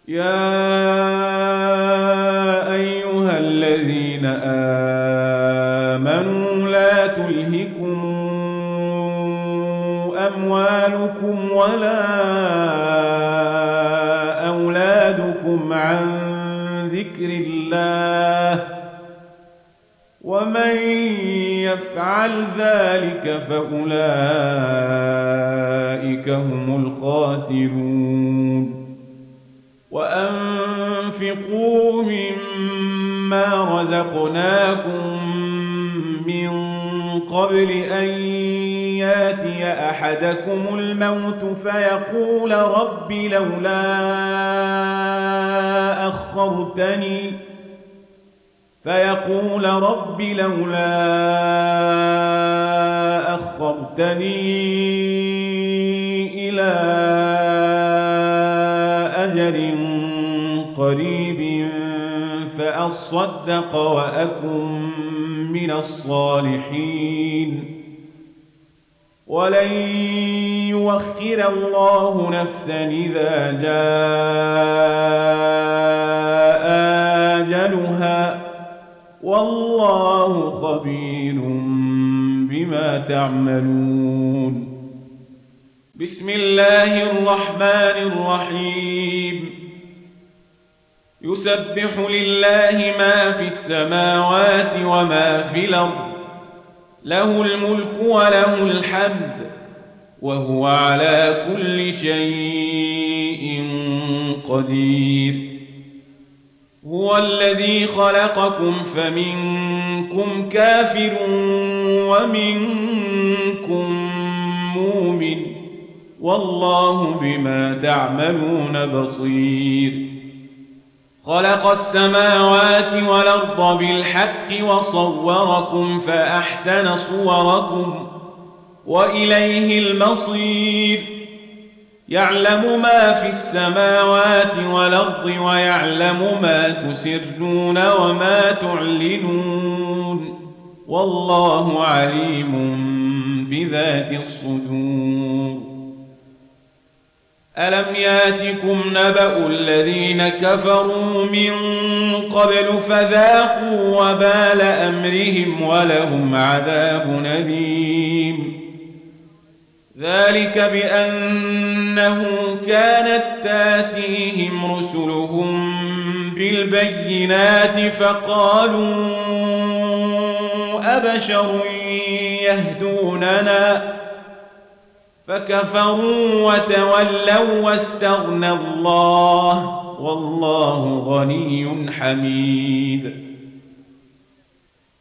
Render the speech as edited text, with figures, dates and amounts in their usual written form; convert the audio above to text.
يا أيها الذين آمنوا لا تلهكم أموالكم ولا أولادكم عن ذكر الله ومن يفعل ذلك فأولئك هم الخاسرون وأنفقوا مما رزقناكم من قبل أن ياتي أحدكم الموت فيقول رب لولا أخرتني إلى أجل قريب فأصدق وأكن من الصالحين ولن يؤخر الله نفسا إذا جاء أجلها والله خبير بما تعملون. بسم الله الرحمن الرحيم. يسبح لله ما في السماوات وما في الأرض له الملك وله الحمد وهو على كل شيء قدير. هو الذي خلقكم فمنكم كافر ومنكم مؤمن والله بما تعملون بصير. خلق السماوات والأرض بالحق وصوركم فأحسن صوركم وإليه المصير. يعلم ما في السماوات والأرض ويعلم ما تسرون وما تعلنون والله عليم بذات الصدور. ألم ياتكم نبأ الذين كفروا من قبل فذاقوا وبال أمرهم ولهم عذاب أليم. ذلك بأنه كانت تاتيهم رسلهم بالبينات فقالوا أبشر يهدوننا فكفروا وتولوا واستغنى الله والله غني حميد.